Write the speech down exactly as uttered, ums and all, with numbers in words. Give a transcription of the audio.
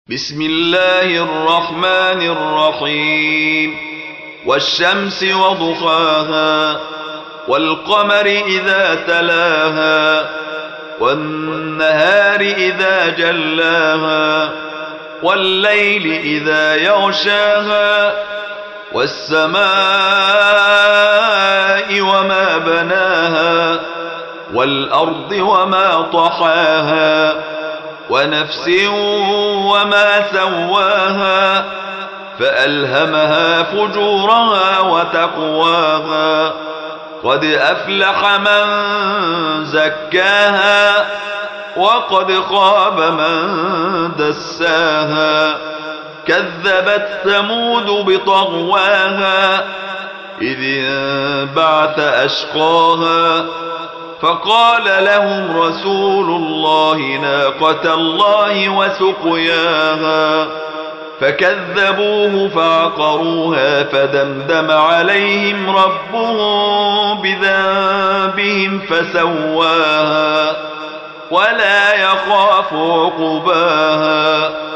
بسم الله الرحمن الرحيم والشمس وضحاها والقمر إذا تلاها والنهار إذا جلاها والليل إذا يغشاها والسماء وما بناها والأرض وما طحاها ونفس وما سواها فألهمها فجورها وتقواها قد أفلح من زكاها وقد خاب من دساها كذبت ثمود بطغواها إذ انبعث أشقاها فقال لهم رسول الله ناقة الله وسقياها فكذبوه فعقروها فدمدم عليهم ربهم بذنبهم فسواها ولا يخاف عقباها